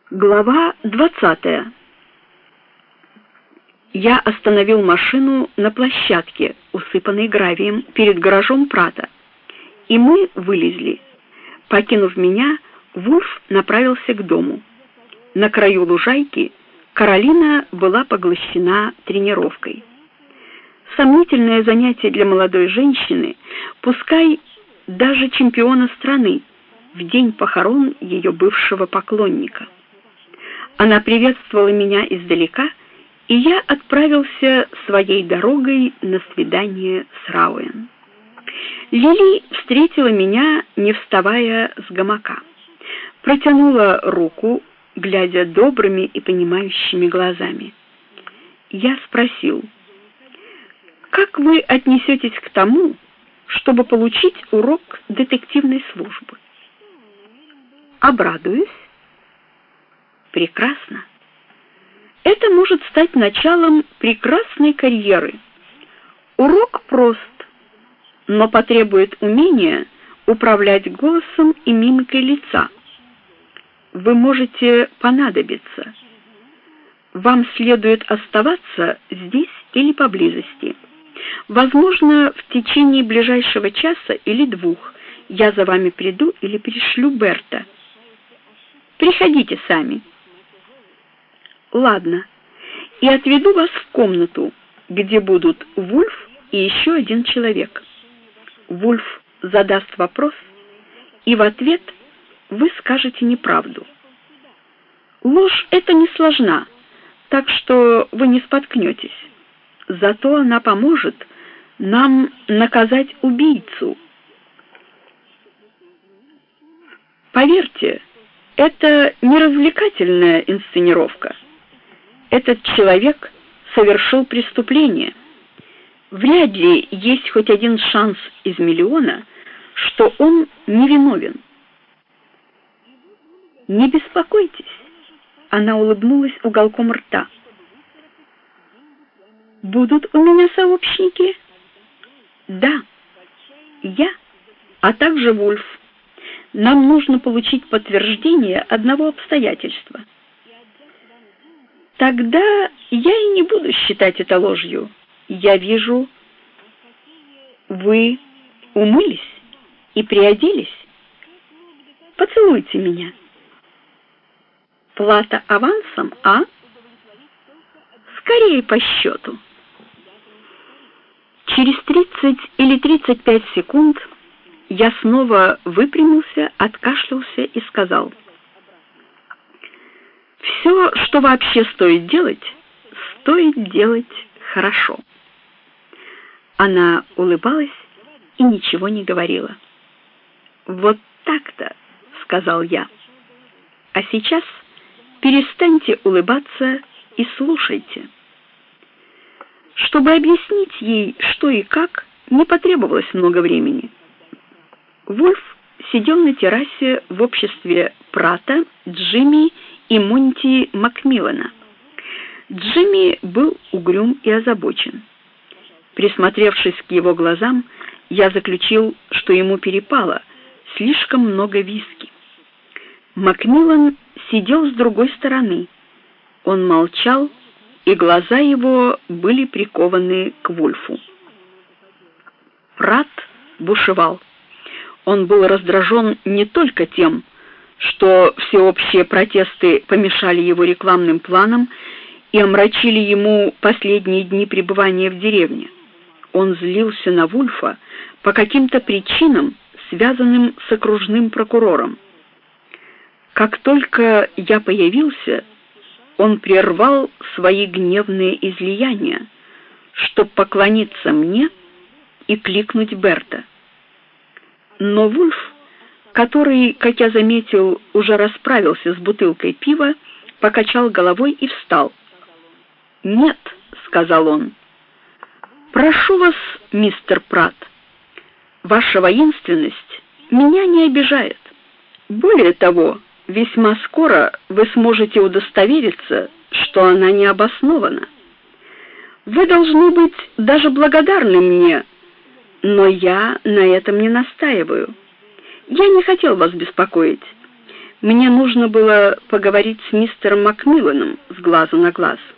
Глава 20. Я остановил машину на площадке, усыпанной гравием, перед гаражом Прата, и мы вылезли. Покинув меня, Вульф направился к дому. На краю лужайки Каролина была поглощена тренировкой. Сомнительное занятие для молодой женщины, пускай даже чемпиона страны, в день похорон ее бывшего поклонника. Она приветствовала меня издалека, и я отправился своей дорогой на свидание с Рауэн. Лили встретила меня, не вставая с гамака. Протянула руку, глядя добрыми и понимающими глазами. Я спросил: «Как вы отнесетесь к тому, чтобы получить урок детективной службы?» «Обрадуюсь». «Прекрасно. Это может стать началом прекрасной карьеры. Урок прост, но потребует умения управлять голосом и мимикой лица. Вы можете понадобиться. Вам следует оставаться здесь или поблизости. Возможно, в течение ближайшего часа или двух я за вами приду или пришлю Берта. Приходите сами». «Ладно, и отведу вас в комнату, где будут Вульф и еще один человек. Вульф задаст вопрос, и в ответ вы скажете неправду. Ложь эта не сложна, так что вы не споткнетесь. Зато она поможет нам наказать убийцу. Поверьте, это не развлекательная инсценировка. Этот человек совершил преступление. Вряд ли есть хоть один шанс из миллиона, что он невиновен. Не беспокойтесь. Она улыбнулась уголком рта. Будут у меня сообщники? Да, я, а также Вульф. Нам нужно получить подтверждение одного обстоятельства. Тогда я и не буду считать это ложью. Я вижу, вы умылись и приоделись. Поцелуйте меня. Плата авансом, а? Скорее по счету. Через 30 или 35 секунд я снова выпрямился, откашлялся и сказал: «Все, что вообще стоит делать хорошо». Она улыбалась и ничего не говорила. «Вот так-то», — сказал я. «А сейчас перестаньте улыбаться и слушайте». Чтобы объяснить ей, что и как, не потребовалось много времени. Вульф сидел на террасе в обществе Прата, Джимми и Монти Макмиллана. Джимми был угрюм и озабочен. Присмотревшись к его глазам, я заключил, что ему перепало слишком много виски. Макмиллан сидел с другой стороны. Он молчал, и глаза его были прикованы к Вульфу. Прат бушевал. Он был раздражен не только тем, что всеобщие протесты помешали его рекламным планам и омрачили ему последние дни пребывания в деревне. Он злился на Вульфа по каким-то причинам, связанным с окружным прокурором. Как только я появился, он прервал свои гневные излияния, чтобы поклониться мне и кликнуть Берта. Но Вульф, который, как я заметил, уже расправился с бутылкой пива, покачал головой и встал. «Нет», — сказал он, — «прошу вас, мистер Прат, ваша воинственность меня не обижает. Более того, весьма скоро вы сможете удостовериться, что она не обоснована. Вы должны быть даже благодарны мне, но я на этом не настаиваю. Я не хотел вас беспокоить. Мне нужно было поговорить с мистером Макмилланом с глазу на глаз.